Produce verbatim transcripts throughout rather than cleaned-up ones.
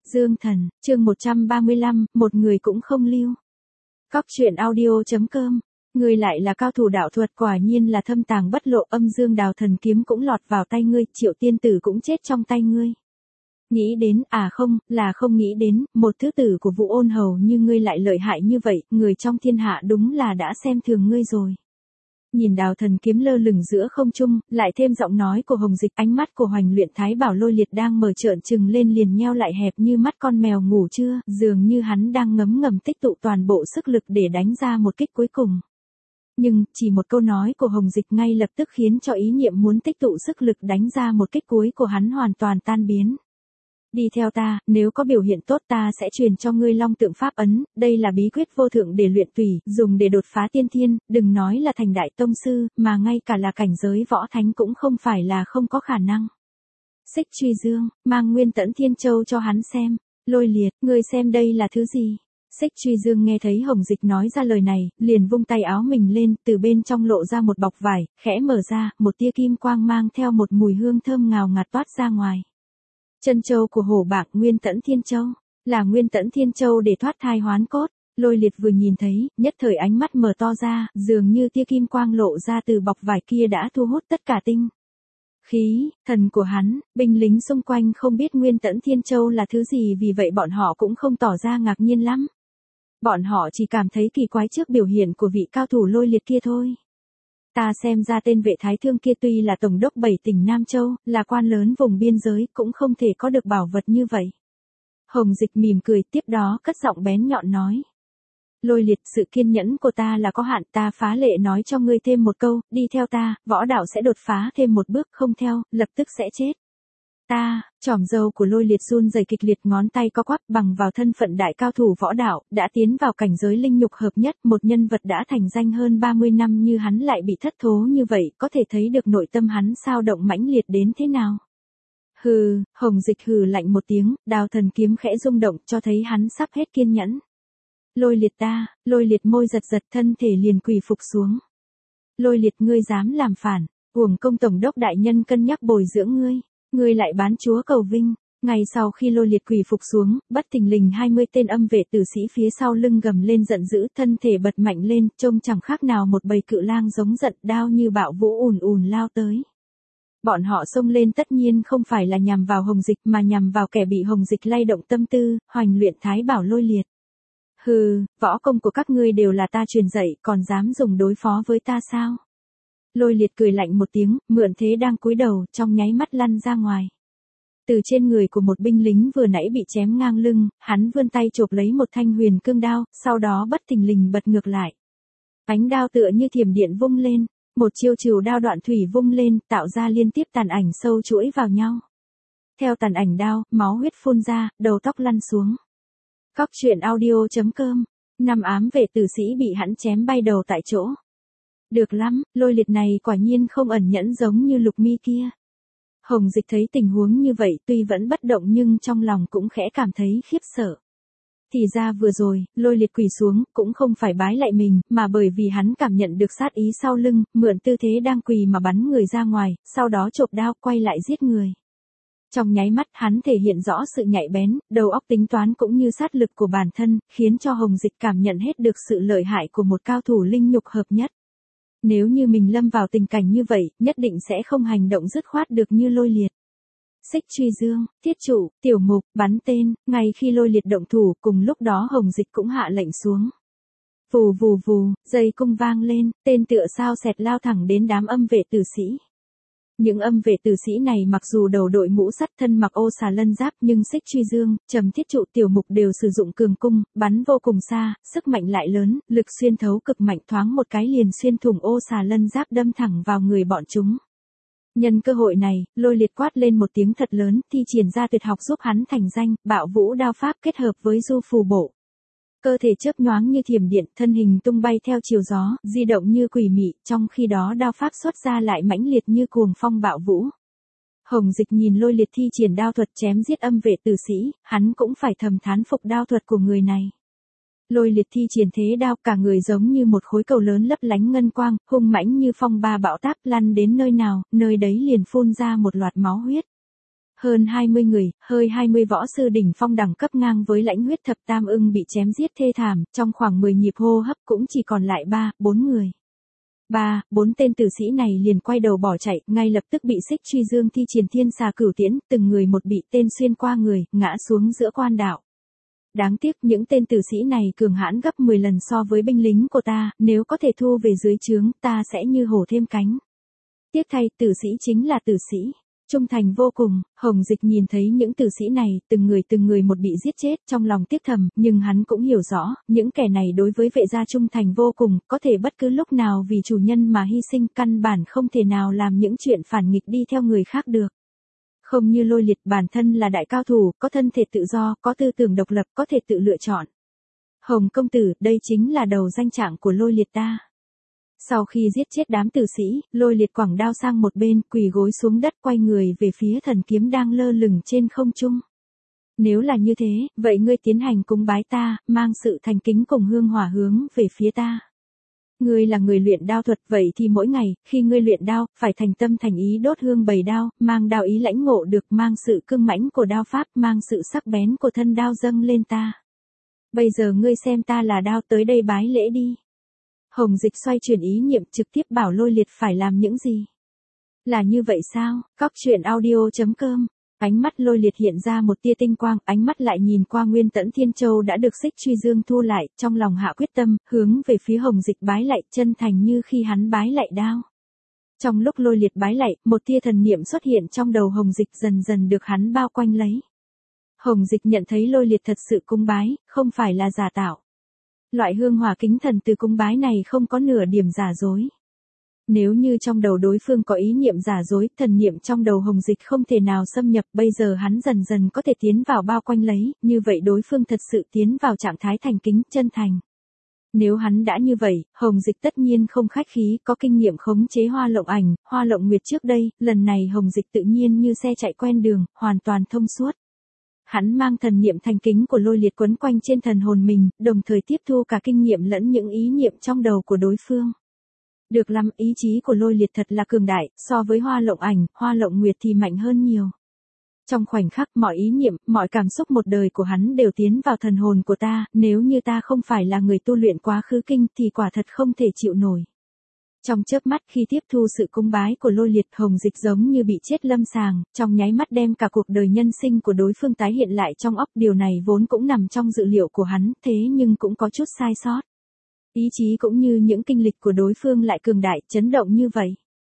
Dương Thần, chương một trăm ba mươi lăm, một người cũng không lưu. Cóc truyện audio chấm com. Ngươi lại là cao thủ đạo thuật, quả nhiên là thâm tàng bất lộ, âm dương đào thần kiếm cũng lọt vào tay ngươi, Triệu tiên tử cũng chết trong tay ngươi. Nghĩ đến, à không, là không nghĩ đến, một thứ tử của Vũ Ôn Hầu như ngươi lại lợi hại như vậy, người trong thiên hạ đúng là đã xem thường ngươi rồi. Nhìn đào thần kiếm lơ lửng giữa không trung, lại thêm giọng nói của Hồng Dịch, ánh mắt của Hoành Luyện Thái Bảo Lôi Liệt đang mở trợn trừng lên liền nheo lại hẹp như mắt con mèo ngủ trưa, dường như hắn đang ngấm ngầm tích tụ toàn bộ sức lực để đánh ra một kích cuối cùng. Nhưng, chỉ một câu nói của Hồng Dịch ngay lập tức khiến cho ý niệm muốn tích tụ sức lực đánh ra một kích cuối của hắn hoàn toàn tan biến. Đi theo ta, nếu có biểu hiện tốt ta sẽ truyền cho ngươi Long Tượng Pháp Ấn, đây là bí quyết vô thượng để luyện tùy, dùng để đột phá tiên thiên, đừng nói là thành đại tông sư, mà ngay cả là cảnh giới võ thánh cũng không phải là không có khả năng. Xích Truy Dương, mang Nguyên Tẫn Thiên Châu cho hắn xem. Lôi Liệt, ngươi xem đây là thứ gì? Xích Truy Dương nghe thấy Hồng Dịch nói ra lời này, liền vung tay áo mình lên, từ bên trong lộ ra một bọc vải, khẽ mở ra, một tia kim quang mang theo một mùi hương thơm ngào ngạt toát ra ngoài. Chân châu của hổ bạc Nguyên Tẫn Thiên Châu, là Nguyên Tẫn Thiên Châu để thoát thai hoán cốt. Lôi Liệt vừa nhìn thấy, nhất thời ánh mắt mở to ra, dường như tia kim quang lộ ra từ bọc vải kia đã thu hút tất cả tinh khí, thần của hắn. Binh lính xung quanh không biết Nguyên Tẫn Thiên Châu là thứ gì, vì vậy bọn họ cũng không tỏ ra ngạc nhiên lắm. Bọn họ chỉ cảm thấy kỳ quái trước biểu hiện của vị cao thủ Lôi Liệt kia thôi. Ta xem ra tên vệ thái thương kia tuy là tổng đốc bảy tỉnh Nam Châu, là quan lớn vùng biên giới, cũng không thể có được bảo vật như vậy. Hồng Dịch mỉm cười, tiếp đó cất giọng bén nhọn nói. Lôi Liệt, sự kiên nhẫn của ta là có hạn, ta phá lệ nói cho ngươi thêm một câu, đi theo ta, võ đạo sẽ đột phá thêm một bước, không theo, lập tức sẽ chết. Ta, chỏm râu của Lôi Liệt run rẩy kịch liệt, ngón tay co quắp, bằng vào thân phận đại cao thủ võ đạo, đã tiến vào cảnh giới linh nhục hợp nhất, một nhân vật đã thành danh hơn ba mươi năm như hắn lại bị thất thố như vậy, có thể thấy được nội tâm hắn sao động mãnh liệt đến thế nào. Hừ, Hồng Dịch hừ lạnh một tiếng, đào thần kiếm khẽ rung động, cho thấy hắn sắp hết kiên nhẫn. Lôi Liệt ta, Lôi Liệt môi giật giật, thân thể liền quỳ phục xuống. Lôi Liệt, ngươi dám làm phản, uổng công tổng đốc đại nhân cân nhắc bồi dưỡng ngươi. Ngươi lại bán chúa cầu vinh. Ngay sau khi Lôi Liệt quỳ phục xuống, bất thình lình hai mươi tên âm vệ tử sĩ phía sau lưng gầm lên giận dữ, thân thể bật mạnh lên, trông chẳng khác nào một bầy cự lang giống giận, đao như bạo vũ ùn ùn lao tới. Bọn họ xông lên tất nhiên không phải là nhằm vào Hồng Dịch mà nhằm vào kẻ bị Hồng Dịch lay động tâm tư, Hoành Luyện Thái Bảo Lôi Liệt. Hừ, võ công của các ngươi đều là ta truyền dạy, còn dám dùng đối phó với ta sao? Lôi Liệt cười lạnh một tiếng, mượn thế đang cúi đầu, trong nháy mắt lăn ra ngoài. Từ trên người của một binh lính vừa nãy bị chém ngang lưng, hắn vươn tay chộp lấy một thanh huyền cương đao, sau đó bất thình lình bật ngược lại. Ánh đao tựa như thiểm điện vung lên, một chiêu trừ đao đoạn thủy vung lên, tạo ra liên tiếp tàn ảnh sâu chuỗi vào nhau. Theo tàn ảnh đao, máu huyết phun ra, đầu tóc lăn xuống. Cóc truyện audio chấm com. Năm ám vệ tử sĩ bị hắn chém bay đầu tại chỗ. Được lắm, Lôi Liệt này quả nhiên không ẩn nhẫn giống như Lục Mi kia. Hồng Dịch thấy tình huống như vậy, tuy vẫn bất động nhưng trong lòng cũng khẽ cảm thấy khiếp sợ. Thì ra vừa rồi, Lôi Liệt quỳ xuống, cũng không phải bái lại mình, mà bởi vì hắn cảm nhận được sát ý sau lưng, mượn tư thế đang quỳ mà bắn người ra ngoài, sau đó chộp đao quay lại giết người. Trong nháy mắt hắn thể hiện rõ sự nhạy bén, đầu óc tính toán cũng như sát lực của bản thân, khiến cho Hồng Dịch cảm nhận hết được sự lợi hại của một cao thủ linh nhục hợp nhất. Nếu như mình lâm vào tình cảnh như vậy, nhất định sẽ không hành động dứt khoát được như Lôi Liệt. Xích Truy Dương, Thiết Trụ, Tiểu Mục, bắn tên, ngay khi Lôi Liệt động thủ, cùng lúc đó Hồng Dịch cũng hạ lệnh xuống. Vù vù vù, dây cung vang lên, tên tựa sao xẹt lao thẳng đến đám âm vệ tử sĩ. Những âm vệ tử sĩ này mặc dù đầu đội mũ sắt, thân mặc ô xà lân giáp, nhưng Xích Truy Dương, Trầm Thiết Trụ, Tiểu Mục đều sử dụng cường cung, bắn vô cùng xa, sức mạnh lại lớn, lực xuyên thấu cực mạnh, thoáng một cái liền xuyên thủng ô xà lân giáp đâm thẳng vào người bọn chúng. Nhân cơ hội này, Lôi Liệt quát lên một tiếng thật lớn, thi triển ra tuyệt học giúp hắn thành danh, Bạo Vũ Đao Pháp kết hợp với Du Phù Bộ. Cơ thể chớp nhoáng như thiểm điện, thân hình tung bay theo chiều gió, di động như quỷ mị, trong khi đó đao pháp xuất ra lại mãnh liệt như cuồng phong bạo vũ. Hồng Dịch nhìn Lôi Liệt thi triển đao thuật chém giết âm vệ tử sĩ, hắn cũng phải thầm thán phục đao thuật của người này. Lôi Liệt thi triển thế đao, cả người giống như một khối cầu lớn lấp lánh ngân quang, hung mãnh như phong ba bão táp, lăn đến nơi nào, nơi đấy liền phun ra một loạt máu huyết. Hơn hai mươi người, hơi hai mươi võ sư đỉnh phong đẳng cấp ngang với lãnh huyết thập tam ưng bị chém giết thê thảm, trong khoảng mười nhịp hô hấp cũng chỉ còn lại ba, bốn người. Ba, bốn tên tử sĩ này liền quay đầu bỏ chạy, ngay lập tức bị xích truy dương thi triển thiên xà cửu tiễn, từng người một bị tên xuyên qua người, ngã xuống giữa quan đạo. Đáng tiếc những tên tử sĩ này cường hãn gấp mười lần so với binh lính của ta, nếu có thể thu về dưới trướng, ta sẽ như hổ thêm cánh. Tiếc thay, tử sĩ chính là tử sĩ. Trung thành vô cùng, Hồng Dịch nhìn thấy những tử sĩ này, từng người từng người một bị giết chết, trong lòng tiếc thầm, nhưng hắn cũng hiểu rõ, những kẻ này đối với vệ gia trung thành vô cùng, có thể bất cứ lúc nào vì chủ nhân mà hy sinh, căn bản không thể nào làm những chuyện phản nghịch đi theo người khác được. Không như Lôi Liệt, bản thân là đại cao thủ, có thân thể tự do, có tư tưởng độc lập, có thể tự lựa chọn. Hồng công tử, đây chính là đầu danh trạng của Lôi Liệt ta. Sau khi giết chết đám tử sĩ, Lôi Liệt quẳng đao sang một bên, quỳ gối xuống đất, quay người về phía thần kiếm đang lơ lửng trên không trung. Nếu là như thế, vậy ngươi tiến hành cúng bái ta, mang sự thành kính cùng hương hỏa hướng về phía ta. Ngươi là người luyện đao thuật, vậy thì mỗi ngày, khi ngươi luyện đao, phải thành tâm thành ý đốt hương bày đao, mang đao ý lãnh ngộ được, mang sự cương mãnh của đao pháp, mang sự sắc bén của thân đao dâng lên ta. Bây giờ ngươi xem ta là đao, tới đây bái lễ đi. Hồng Dịch xoay chuyển ý niệm, trực tiếp bảo Lôi Liệt phải làm những gì. Là như vậy sao? Cóc truyện audio chấm com. Ánh mắt Lôi Liệt hiện ra một tia tinh quang, ánh mắt lại nhìn qua Nguyên Tẫn Thiên Châu đã được xích truy dương thu lại, trong lòng hạ quyết tâm, hướng về phía Hồng Dịch bái lạy, chân thành như khi hắn bái lạy đao. Trong lúc Lôi Liệt bái lạy, một tia thần niệm xuất hiện trong đầu Hồng Dịch, dần dần được hắn bao quanh lấy. Hồng Dịch nhận thấy Lôi Liệt thật sự cúng bái, không phải là giả tạo. Loại hương hỏa kính thần từ cúng bái này không có nửa điểm giả dối. Nếu như trong đầu đối phương có ý niệm giả dối, thần niệm trong đầu Hồng Dịch không thể nào xâm nhập, bây giờ hắn dần dần có thể tiến vào bao quanh lấy, như vậy đối phương thật sự tiến vào trạng thái thành kính, chân thành. Nếu hắn đã như vậy, Hồng Dịch tất nhiên không khách khí, có kinh nghiệm khống chế Hoa Lộng Ảnh, Hoa Lộng Nguyệt trước đây, lần này Hồng Dịch tự nhiên như xe chạy quen đường, hoàn toàn thông suốt. Hắn mang thần niệm thành kính của Lôi Liệt quấn quanh trên thần hồn mình, đồng thời tiếp thu cả kinh nghiệm lẫn những ý niệm trong đầu của đối phương. Được lắm, ý chí của Lôi Liệt thật là cường đại, so với Hoa Lộng Ảnh, Hoa Lộng Nguyệt thì mạnh hơn nhiều. Trong khoảnh khắc, mọi ý niệm, mọi cảm xúc một đời của hắn đều tiến vào thần hồn của ta, nếu như ta không phải là người tu luyện quá khứ kinh thì quả thật không thể chịu nổi. Trong chớp mắt khi tiếp thu sự cúng bái của Lôi Liệt, Hồng Dịch giống như bị chết lâm sàng, trong nháy mắt đem cả cuộc đời nhân sinh của đối phương tái hiện lại trong óc, điều này vốn cũng nằm trong dự liệu của hắn, thế nhưng cũng có chút sai sót. Ý chí cũng như những kinh lịch của đối phương lại cường đại, chấn động như vậy.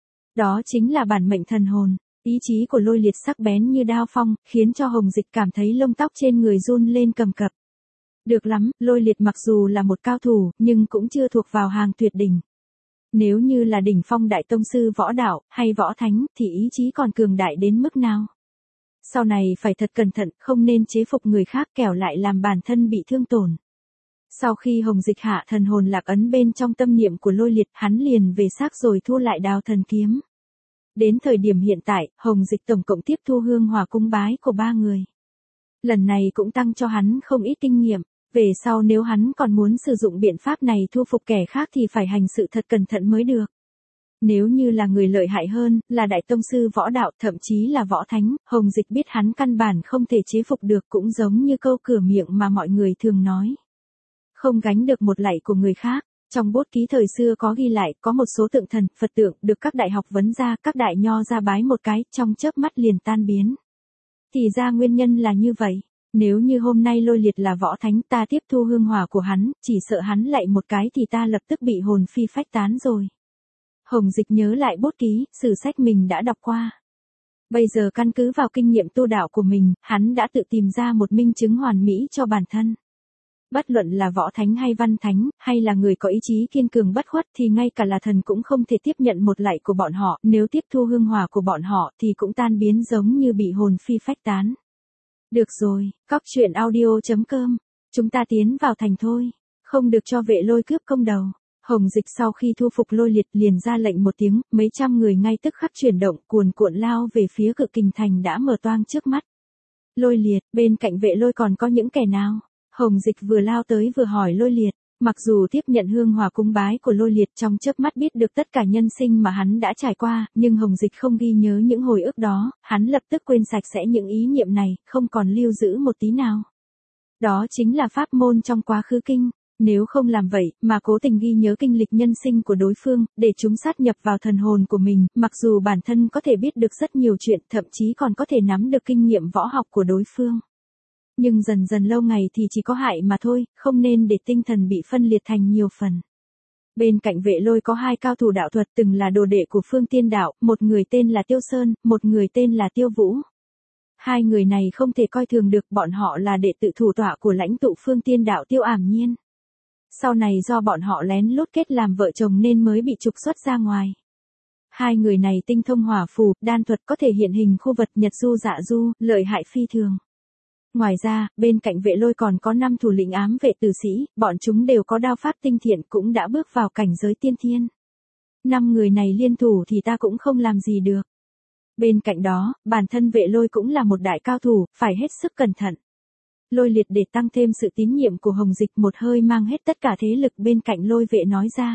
Đó chính là bản mệnh thần hồn, ý chí của Lôi Liệt sắc bén như đao phong, khiến cho Hồng Dịch cảm thấy lông tóc trên người run lên cầm cập. Được lắm, Lôi Liệt mặc dù là một cao thủ, nhưng cũng chưa thuộc vào hàng tuyệt đỉnh. Nếu như là đỉnh phong đại tông sư võ đạo, hay võ thánh, thì ý chí còn cường đại đến mức nào? Sau này phải thật cẩn thận, không nên chế phục người khác kẻo lại làm bản thân bị thương tổn. Sau khi Hồng Dịch hạ thần hồn lạc ấn bên trong tâm niệm của Lôi Liệt, hắn liền về xác rồi thu lại đào thần kiếm. Đến thời điểm hiện tại, Hồng Dịch tổng cộng tiếp thu hương hỏa cúng bái của ba người. Lần này cũng tăng cho hắn không ít kinh nghiệm. Về sau nếu hắn còn muốn sử dụng biện pháp này thu phục kẻ khác thì phải hành sự thật cẩn thận mới được. Nếu như là người lợi hại hơn, là đại tông sư võ đạo, thậm chí là võ thánh, Hồng Dịch biết hắn căn bản không thể chế phục được, cũng giống như câu cửa miệng mà mọi người thường nói. Không gánh được một lạy của người khác. Trong bút ký thời xưa có ghi lại, có một số tượng thần, Phật tượng, được các đại học vấn gia, các đại nho ra bái một cái, trong chớp mắt liền tan biến. Thì ra nguyên nhân là như vậy. Nếu như hôm nay Lôi Liệt là võ thánh, ta tiếp thu hương hỏa của hắn, chỉ sợ hắn lạy một cái thì ta lập tức bị hồn phi phách tán rồi. Hồng Dịch nhớ lại bút ký, sử sách mình đã đọc qua. Bây giờ căn cứ vào kinh nghiệm tu đạo của mình, hắn đã tự tìm ra một minh chứng hoàn mỹ cho bản thân. Bất luận là võ thánh hay văn thánh, hay là người có ý chí kiên cường bất khuất thì ngay cả là thần cũng không thể tiếp nhận một lạy của bọn họ, nếu tiếp thu hương hỏa của bọn họ thì cũng tan biến giống như bị hồn phi phách tán. Được rồi, cóc truyện audio chấm com, chúng ta tiến vào thành thôi, không được cho vệ Lôi cướp công đầu. Hồng Dịch sau khi thu phục Lôi Liệt liền ra lệnh một tiếng, mấy trăm người ngay tức khắc chuyển động, cuồn cuộn lao về phía Cự Kình Thành đã mở toang trước mắt. Lôi Liệt, bên cạnh vệ Lôi còn có những kẻ nào? Hồng Dịch vừa lao tới vừa hỏi Lôi Liệt, Mặc dù tiếp nhận hương hỏa cúng bái của Lôi Liệt trong chớp mắt biết được tất cả nhân sinh mà hắn đã trải qua, nhưng Hồng Dịch không ghi nhớ những hồi ức đó, hắn lập tức quên sạch sẽ những ý niệm này, không còn lưu giữ một tí nào. Đó chính là pháp môn trong quá khứ kinh. Nếu không làm vậy, mà cố tình ghi nhớ kinh lịch nhân sinh của đối phương, để chúng sát nhập vào thần hồn của mình, mặc dù bản thân có thể biết được rất nhiều chuyện, thậm chí còn có thể nắm được kinh nghiệm võ học của đối phương. Nhưng dần dần lâu ngày thì chỉ có hại mà thôi, không nên để tinh thần bị phân liệt thành nhiều phần. Bên cạnh Vệ Lôi có hai cao thủ đạo thuật từng là đồ đệ của Phương Tiên Đạo, một người tên là Tiêu Sơn, một người tên là Tiêu Vũ. Hai người này không thể coi thường được, bọn họ là đệ tử thủ tọa của lãnh tụ Phương Tiên Đạo Tiêu Ảm Nhiên. Sau này do bọn họ lén lút kết làm vợ chồng nên mới bị trục xuất ra ngoài. Hai người này tinh thông hỏa phù, đan thuật, có thể hiện hình khu vật, nhật du dạ du, lợi hại phi thường. Ngoài ra, bên cạnh Vệ Lôi còn có năm thủ lĩnh ám vệ tử sĩ, bọn chúng đều có đao pháp tinh thiện, cũng đã bước vào cảnh giới tiên thiên. Năm người này liên thủ thì ta cũng không làm gì được. Bên cạnh đó, bản thân Vệ Lôi cũng là một đại cao thủ, phải hết sức cẩn thận. Lôi Liệt để tăng thêm sự tín nhiệm của Hồng Dịch một hơi mang hết tất cả thế lực bên cạnh Lôi Vệ nói ra.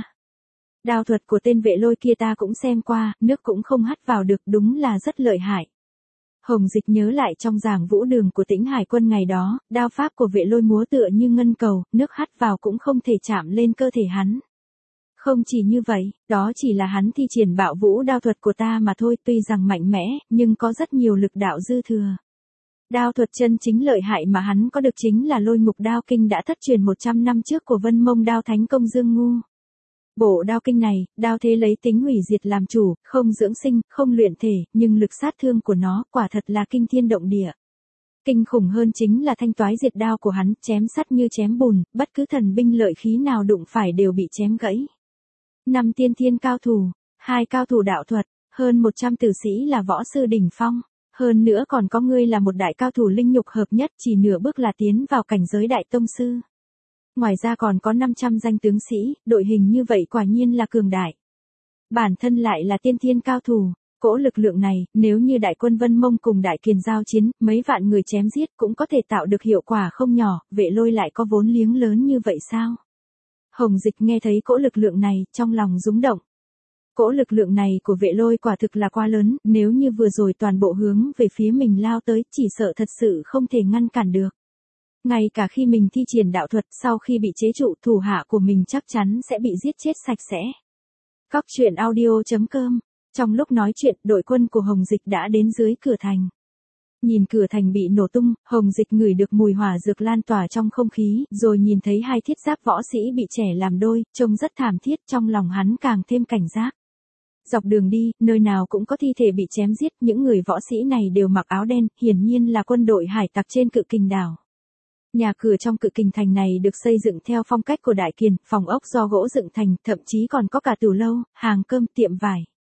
Đao thuật của tên Vệ Lôi kia ta cũng xem qua, nước cũng không hắt vào được, đúng là rất lợi hại. Hồng Dịch nhớ lại trong giảng vũ đường của Tĩnh Hải Quân ngày đó, đao pháp của Vệ Lôi múa tựa như ngân cầu, nước hắt vào cũng không thể chạm lên cơ thể hắn. Không chỉ như vậy, đó chỉ là hắn thi triển bạo vũ đao thuật của ta mà thôi, tuy rằng mạnh mẽ, nhưng có rất nhiều lực đạo dư thừa. Đao thuật chân chính lợi hại mà hắn có được chính là Lôi Ngục Đao Kinh đã thất truyền một trăm năm trước của Vân Mông Đao Thánh Công Dương Ngu. Bộ đao kinh này, đao thế lấy tính hủy diệt làm chủ, không dưỡng sinh, không luyện thể, nhưng lực sát thương của nó quả thật là kinh thiên động địa. Kinh khủng hơn chính là thanh toái diệt đao của hắn, chém sắt như chém bùn, bất cứ thần binh lợi khí nào đụng phải đều bị chém gãy. Năm tiên thiên cao thủ, hai cao thủ đạo thuật, hơn một trăm tử sĩ là võ sư đỉnh phong. Hơn nữa còn có ngươi là một đại cao thủ linh nhục hợp nhất, chỉ nửa bước là tiến vào cảnh giới đại tông sư. Ngoài ra còn có năm trăm danh tướng sĩ, đội hình như vậy quả nhiên là cường đại. Bản thân lại là tiên thiên cao thủ, cỗ lực lượng này, nếu như đại quân Vân Mông cùng đại kiền giao chiến, mấy vạn người chém giết cũng có thể tạo được hiệu quả không nhỏ, Vệ Lôi lại có vốn liếng lớn như vậy sao? Hồng Dịch nghe thấy cỗ lực lượng này, trong lòng rúng động. Cỗ lực lượng này của Vệ Lôi quả thực là quá lớn, nếu như vừa rồi toàn bộ hướng về phía mình lao tới, chỉ sợ thật sự không thể ngăn cản được. Ngay cả khi mình thi triển đạo thuật, sau khi bị chế trụ, thủ hạ của mình chắc chắn sẽ bị giết chết sạch sẽ. Cóc truyện audio chấm com. Trong lúc nói chuyện, đội quân của Hồng Dịch đã đến dưới cửa thành. Nhìn cửa thành bị nổ tung, Hồng Dịch ngửi được mùi hỏa dược lan tỏa trong không khí, rồi nhìn thấy hai thiết giáp võ sĩ bị chẻ làm đôi, trông rất thảm thiết, trong lòng hắn càng thêm cảnh giác. Dọc đường đi, nơi nào cũng có thi thể bị chém giết, những người võ sĩ này đều mặc áo đen, hiển nhiên là quân đội hải tặc trên Cự Kình đảo. Nhà cửa trong Cự Kình thành này được xây dựng theo phong cách của Đại Kiền, phòng ốc do gỗ dựng thành, thậm chí còn có cả tửu lâu, hàng cơm, tiệm vải.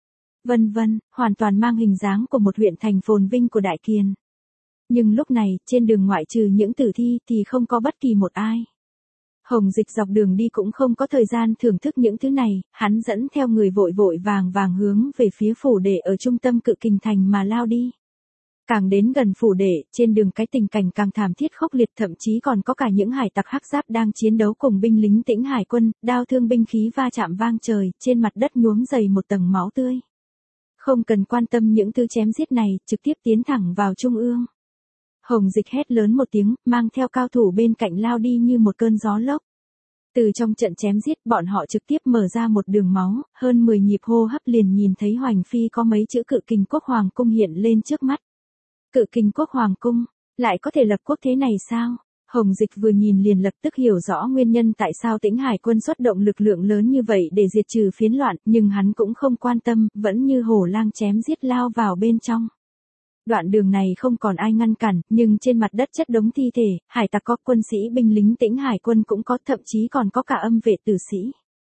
Vân vân, hoàn toàn mang hình dáng của một huyện thành phồn vinh của Đại Kiền. Nhưng lúc này, trên đường ngoại trừ những tử thi thì không có bất kỳ một ai. Hồng Dịch dọc đường đi cũng không có thời gian thưởng thức những thứ này, hắn dẫn theo người vội vội vàng vàng hướng về phía phủ đệ ở trung tâm Cự Kình thành mà lao đi. Càng đến gần phủ đệ, trên đường cái tình cảnh càng thảm thiết khốc liệt, thậm chí còn có cả những hải tặc hắc giáp đang chiến đấu cùng binh lính Tĩnh Hải Quân, đao thương binh khí va chạm vang trời, trên mặt đất nhuốm dày một tầng máu tươi. Không cần quan tâm những thứ chém giết này, trực tiếp tiến thẳng vào trung ương. Hồng Dịch hét lớn một tiếng, mang theo cao thủ bên cạnh lao đi như một cơn gió lốc. Từ trong trận chém giết, bọn họ trực tiếp mở ra một đường máu, hơn mười nhịp hô hấp liền nhìn thấy Hoành Phi có mấy chữ Cự Kình Quốc Hoàng Cung hiện lên trước mắt. Cự Kình Quốc Hoàng Cung, lại có thể lập quốc thế này sao? Hồng Dịch vừa nhìn liền lập tức hiểu rõ nguyên nhân tại sao Tĩnh Hải Quân xuất động lực lượng lớn như vậy để diệt trừ phiến loạn, nhưng hắn cũng không quan tâm, vẫn như hổ lang chém giết lao vào bên trong. Đoạn đường này không còn ai ngăn cản, nhưng trên mặt đất chất đống thi thể, hải tặc có, quân sĩ binh lính Tĩnh Hải Quân cũng có, thậm chí còn có cả âm vệ tử sĩ.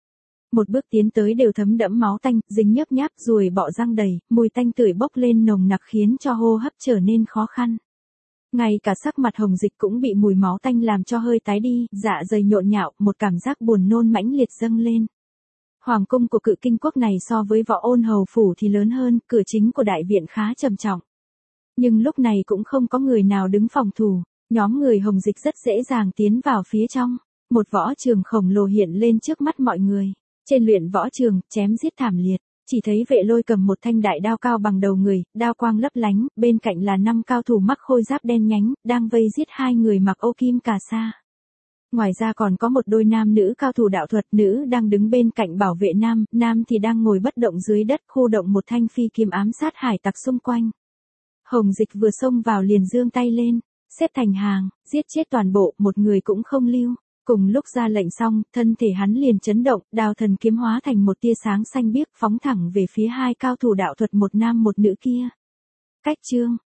Một bước tiến tới đều thấm đẫm máu tanh, dính nhớp nháp, ruồi bọ răng đầy, mùi tanh tưởi bốc lên nồng nặc khiến cho hô hấp trở nên khó khăn. Ngay cả sắc mặt Hồng Dịch cũng bị mùi máu tanh làm cho hơi tái đi, dạ dày nhộn nhạo, một cảm giác buồn nôn mãnh liệt dâng lên. Hoàng cung của Cự Kinh Quốc này so với Võ Ôn Hầu phủ thì lớn hơn, cửa chính của đại viện khá trầm trọng. Nhưng lúc này cũng không có người nào đứng phòng thủ, nhóm người Hồng Dịch rất dễ dàng tiến vào phía trong. một võ trường khổng lồ hiện lên trước mắt mọi người. Trên luyện võ trường, chém giết thảm liệt. Chỉ thấy Vệ Lôi cầm một thanh đại đao cao bằng đầu người, đao quang lấp lánh, bên cạnh là năm cao thủ mắc khôi giáp đen nhánh, đang vây giết hai người mặc ô kim cà sa. Ngoài ra còn có một đôi nam nữ cao thủ đạo thuật, nữ đang đứng bên cạnh bảo vệ nam, nam thì đang ngồi bất động dưới đất, khu động một thanh phi kiếm ám sát hải tặc xung quanh. Hồng Dịch vừa xông vào liền giương tay lên, xếp thành hàng, giết chết toàn bộ, một người cũng không lưu. Cùng lúc ra lệnh xong, thân thể hắn liền chấn động, đao thần kiếm hóa thành một tia sáng xanh biếc phóng thẳng về phía hai cao thủ đạo thuật một nam một nữ kia. Cách chương